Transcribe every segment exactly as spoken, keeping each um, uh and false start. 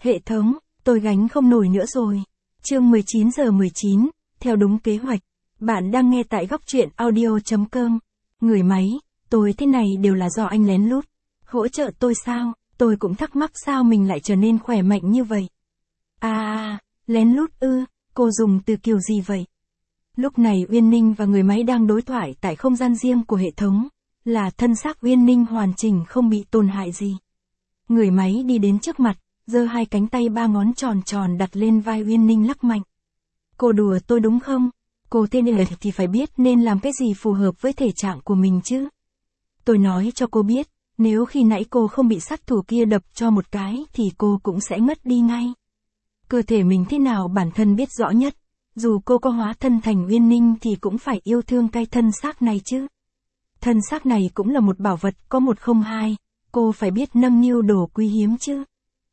Hệ thống, tôi gánh không nổi nữa rồi. Chương mười chín giờ mười chín, theo đúng kế hoạch. Bạn đang nghe tại góc truyện audio chấm com. Người máy, tôi thế này đều là do anh lén lút hỗ trợ tôi sao? Tôi cũng thắc mắc sao mình lại trở nên khỏe mạnh như vậy. À, lén lút ư, cô dùng từ kiểu gì vậy? Lúc này Uyên Ninh và người máy đang đối thoại tại không gian riêng của hệ thống, là thân xác Uyên Ninh hoàn chỉnh không bị tổn hại gì. Người máy đi đến trước mặt, giơ hai cánh tay ba ngón tròn tròn đặt lên vai Uyên Ninh lắc mạnh. Cô đùa tôi đúng không? Cô thế này thì phải biết nên làm cái gì phù hợp với thể trạng của mình chứ. Tôi nói cho cô biết, nếu khi nãy cô không bị sát thủ kia đập cho một cái thì cô cũng sẽ ngất đi ngay. Cơ thể mình thế nào bản thân biết rõ nhất, dù cô có hóa thân thành Uyên Ninh thì cũng phải yêu thương cái thân xác này chứ. Thân xác này cũng là một bảo vật có một không hai, cô phải biết nâng niu đồ quý hiếm chứ.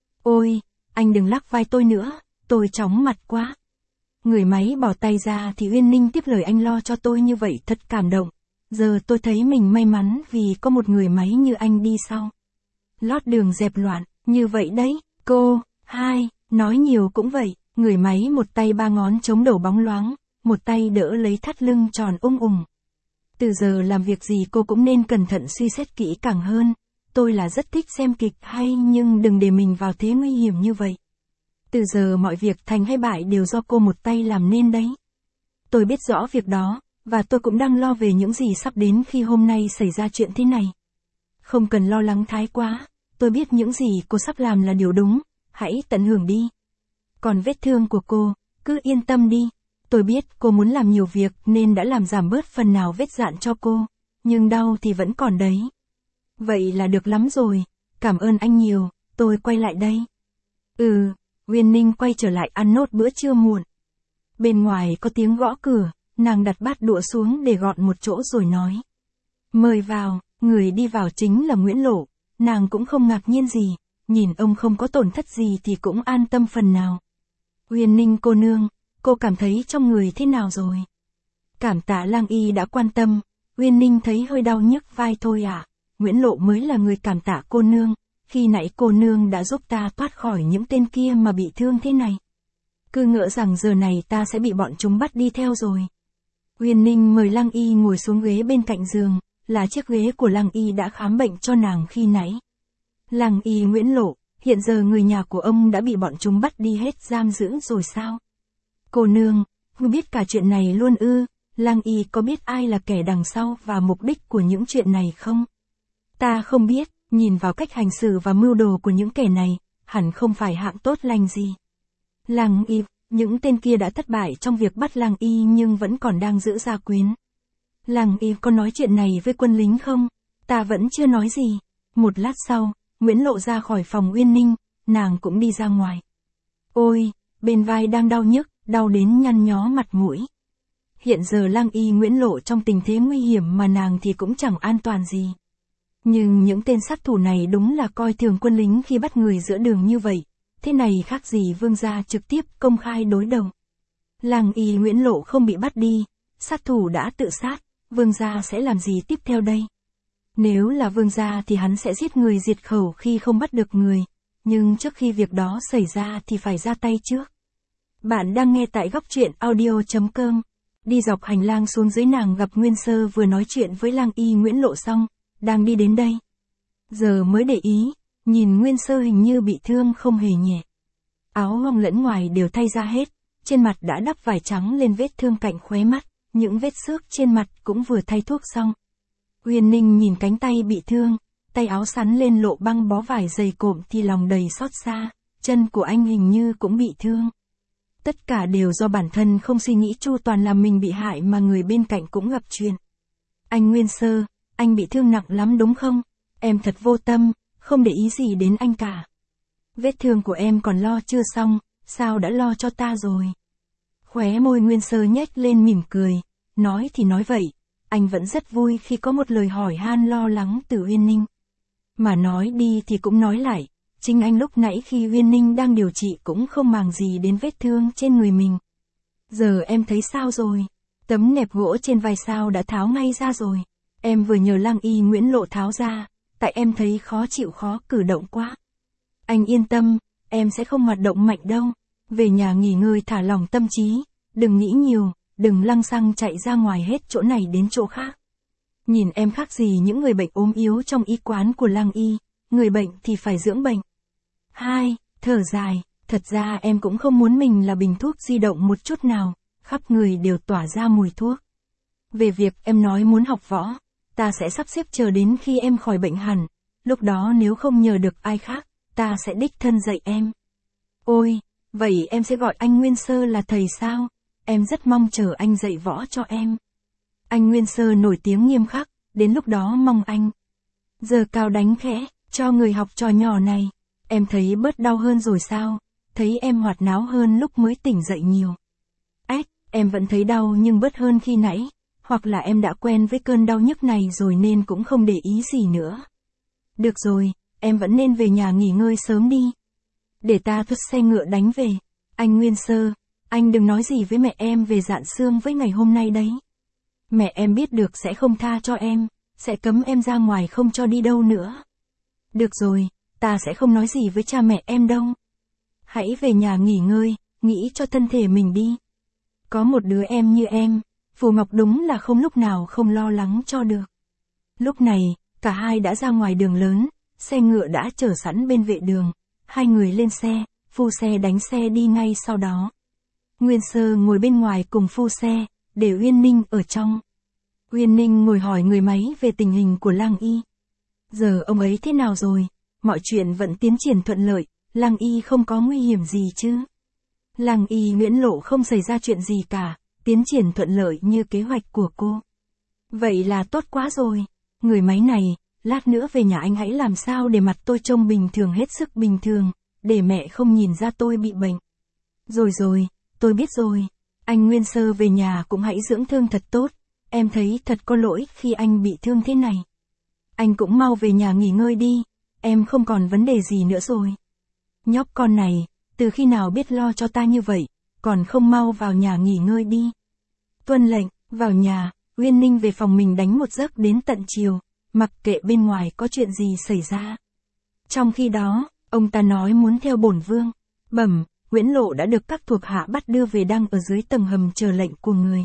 Ôi, anh đừng lắc vai tôi nữa, tôi chóng mặt quá. Người máy bỏ tay ra thì Uyên Ninh tiếp lời anh lo cho tôi như vậy thật cảm động. Giờ tôi thấy mình may mắn vì có một người máy như anh đi sau. Lót đường dẹp loạn, như vậy đấy, cô, hai, nói nhiều cũng vậy. Người máy một tay ba ngón chống đầu bóng loáng, một tay đỡ lấy thắt lưng tròn ung ủng. Từ giờ làm việc gì cô cũng nên cẩn thận suy xét kỹ càng hơn. Tôi là rất thích xem kịch hay nhưng đừng để mình vào thế nguy hiểm như vậy. Từ giờ mọi việc thành hay bại đều do cô một tay làm nên đấy. Tôi biết rõ việc đó, và tôi cũng đang lo về những gì sắp đến khi hôm nay xảy ra chuyện thế này. Không cần lo lắng thái quá, tôi biết những gì cô sắp làm là điều đúng, hãy tận hưởng đi. Còn vết thương của cô, cứ yên tâm đi. Tôi biết cô muốn làm nhiều việc nên đã làm giảm bớt phần nào vết dạn cho cô, nhưng đau thì vẫn còn đấy. Vậy là được lắm rồi, cảm ơn anh nhiều, tôi quay lại đây. Ừ, Uyên Ninh quay trở lại ăn nốt bữa trưa muộn. Bên ngoài có tiếng gõ cửa, nàng đặt bát đũa xuống để gọn một chỗ rồi nói. Mời vào, người đi vào chính là Nguyễn Lộ, nàng cũng không ngạc nhiên gì, nhìn ông không có tổn thất gì thì cũng an tâm phần nào. Uyên Ninh cô nương, cô cảm thấy trong người thế nào rồi? Cảm tạ Lang Y đã quan tâm, Uyên Ninh thấy hơi đau nhức vai thôi ạ. À. Nguyễn Lộ mới là người cảm tạ cô nương, khi nãy cô nương đã giúp ta thoát khỏi những tên kia mà bị thương thế này. Cứ ngỡ rằng giờ này ta sẽ bị bọn chúng bắt đi theo rồi. Uyên Ninh mời Lang Y ngồi xuống ghế bên cạnh giường, là chiếc ghế của Lang Y đã khám bệnh cho nàng khi nãy. Lang Y Nguyễn Lộ, hiện giờ người nhà của ông đã bị bọn chúng bắt đi hết giam giữ rồi sao? Cô nương, ngươi biết cả chuyện này luôn ư? Lang Y có biết ai là kẻ đằng sau và mục đích của những chuyện này không? Ta không biết, nhìn vào cách hành xử và mưu đồ của những kẻ này, hẳn không phải hạng tốt lành gì. Lang Y, những tên kia đã thất bại trong việc bắt Lang Y nhưng vẫn còn đang giữ gia quyến. Lang Y có nói chuyện này với quân lính không? Ta vẫn chưa nói gì. Một lát sau, Nguyễn Lộ ra khỏi phòng Uyên Ninh, nàng cũng đi ra ngoài. Ôi, bên vai đang đau nhức, đau đến nhăn nhó mặt mũi. Hiện giờ Lang Y Nguyễn Lộ trong tình thế nguy hiểm mà nàng thì cũng chẳng an toàn gì. Nhưng những tên sát thủ này đúng là coi thường quân lính khi bắt người giữa đường như vậy. Thế này khác gì vương gia trực tiếp công khai đối đầu. Lang Y Nguyễn Lộ không bị bắt đi, sát thủ đã tự sát, vương gia sẽ làm gì tiếp theo đây? Nếu là vương gia thì hắn sẽ giết người diệt khẩu khi không bắt được người, nhưng trước khi việc đó xảy ra thì phải ra tay trước. Bạn đang nghe tại góc truyện audio chấm com. Đi dọc hành lang xuống dưới nàng gặp Nguyên Sơ vừa nói chuyện với Lang Y Nguyễn Lộ xong, đang đi đến đây. Giờ mới để ý, nhìn Nguyên Sơ hình như bị thương không hề nhẹ. Áo trong lẫn ngoài đều thay ra hết, trên mặt đã đắp vải trắng lên vết thương cạnh khóe mắt, những vết xước trên mặt cũng vừa thay thuốc xong. Uyên Ninh nhìn cánh tay bị thương, tay áo sắn lên lộ băng bó vải dày cộm thì lòng đầy xót xa, chân của anh hình như cũng bị thương. Tất cả đều do bản thân không suy nghĩ chu toàn làm mình bị hại mà người bên cạnh cũng gặp chuyện. Anh Nguyên Sơ, anh bị thương nặng lắm đúng không? Em thật vô tâm, không để ý gì đến anh cả. Vết thương của em còn lo chưa xong, sao đã lo cho ta rồi? Khóe môi Nguyên Sơ nhếch lên mỉm cười, nói thì nói vậy, anh vẫn rất vui khi có một lời hỏi han lo lắng từ Uyên Ninh. Mà nói đi thì cũng nói lại, chính anh lúc nãy khi Uyên Ninh đang điều trị cũng không màng gì đến vết thương trên người mình. Giờ em thấy sao rồi? Tấm nẹp gỗ trên vai sao đã tháo ngay ra rồi. Em vừa nhờ Lang Y Nguyễn Lộ tháo ra, tại em thấy khó chịu khó cử động quá. Anh yên tâm, em sẽ không hoạt động mạnh đâu. Về nhà nghỉ ngơi thả lỏng tâm trí, đừng nghĩ nhiều, đừng lăng xăng chạy ra ngoài hết chỗ này đến chỗ khác. Nhìn em khác gì những người bệnh ốm yếu trong y quán của Lăng Y, người bệnh thì phải dưỡng bệnh. Hai, thở dài, thật ra em cũng không muốn mình là bình thuốc di động một chút nào, khắp người đều tỏa ra mùi thuốc. Về việc em nói muốn học võ, ta sẽ sắp xếp chờ đến khi em khỏi bệnh hẳn, lúc đó nếu không nhờ được ai khác, ta sẽ đích thân dạy em. Ôi, vậy em sẽ gọi anh Nguyên Sơ là thầy sao? Em rất mong chờ anh dạy võ cho em. Anh Nguyên Sơ nổi tiếng nghiêm khắc, đến lúc đó mong anh giờ cao đánh khẽ, cho người học trò nhỏ này. Em thấy bớt đau hơn rồi sao? Thấy em hoạt náo hơn lúc mới tỉnh dậy nhiều. Ách, em vẫn thấy đau nhưng bớt hơn khi nãy, hoặc là em đã quen với cơn đau nhức này rồi nên cũng không để ý gì nữa. Được rồi, em vẫn nên về nhà nghỉ ngơi sớm đi. Để ta thuê xe ngựa đánh về. Anh Nguyên Sơ, anh đừng nói gì với mẹ em về Dạn Sương với ngày hôm nay đấy. Mẹ em biết được sẽ không tha cho em, sẽ cấm em ra ngoài không cho đi đâu nữa. Được rồi, ta sẽ không nói gì với cha mẹ em đâu. Hãy về nhà nghỉ ngơi, nghĩ cho thân thể mình đi. Có một đứa em như em, Phù Ngọc đúng là không lúc nào không lo lắng cho được. Lúc này, cả hai đã ra ngoài đường lớn, xe ngựa đã chờ sẵn bên vệ đường. Hai người lên xe, phu xe đánh xe đi ngay sau đó. Nguyên Sơ ngồi bên ngoài cùng phu xe, để Uyên Ninh ở trong. Uyên Ninh ngồi hỏi người máy về tình hình của Lăng Y. Giờ ông ấy thế nào rồi? Mọi chuyện vẫn tiến triển thuận lợi, Lăng Y không có nguy hiểm gì chứ? Lăng Y Nguyễn Lộ không xảy ra chuyện gì cả, tiến triển thuận lợi như kế hoạch của cô. Vậy là tốt quá rồi. Người máy này, lát nữa về nhà anh hãy làm sao để mặt tôi trông bình thường hết sức bình thường, để mẹ không nhìn ra tôi bị bệnh. Rồi rồi, tôi biết rồi. Anh Nguyên Sơ về nhà cũng hãy dưỡng thương thật tốt, em thấy thật có lỗi khi anh bị thương thế này. Anh cũng mau về nhà nghỉ ngơi đi, em không còn vấn đề gì nữa rồi. Nhóc con này, từ khi nào biết lo cho ta như vậy, còn không mau vào nhà nghỉ ngơi đi. Tuân lệnh, vào nhà, Uyên Ninh về phòng mình đánh một giấc đến tận chiều, mặc kệ bên ngoài có chuyện gì xảy ra. Trong khi đó, ông ta nói muốn theo bổn vương. Bẩm, Nguyễn Lộ đã được các thuộc hạ bắt đưa về đang ở dưới tầng hầm chờ lệnh của người.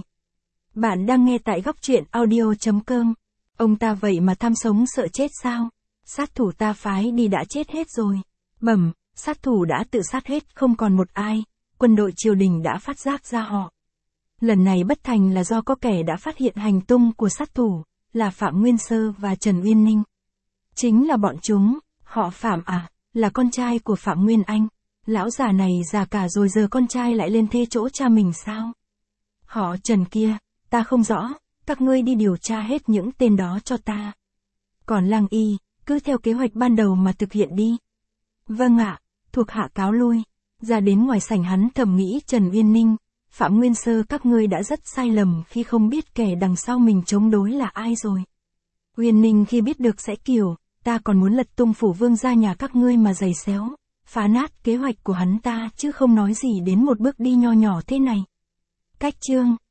Bạn đang nghe tại góc truyện audio chấm com. Ông ta vậy mà tham sống sợ chết sao? Sát thủ ta phái đi đã chết hết rồi. Bẩm, sát thủ đã tự sát hết không còn một ai, quân đội triều đình đã phát giác ra họ. Lần này bất thành là do có kẻ đã phát hiện hành tung của sát thủ, là Phạm Nguyên Sơ và Trần Uyên Ninh. Chính là bọn chúng, họ Phạm à, là con trai của Phạm Nguyên Anh. Lão già này già cả rồi giờ con trai lại lên thê chỗ cha mình sao? Họ Trần kia, ta không rõ, các ngươi đi điều tra hết những tên đó cho ta. Còn Lăng Y, cứ theo kế hoạch ban đầu mà thực hiện đi. Vâng ạ, thuộc hạ cáo lui. Ra đến ngoài sảnh hắn thầm nghĩ Trần Uyên Ninh, Phạm Nguyên Sơ các ngươi đã rất sai lầm khi không biết kẻ đằng sau mình chống đối là ai rồi. Uyên Ninh khi biết được sẽ kiểu, ta còn muốn lật tung phủ vương ra nhà các ngươi mà giày xéo, phá nát kế hoạch của hắn ta chứ không nói gì đến một bước đi nho nhỏ thế này. Cách chương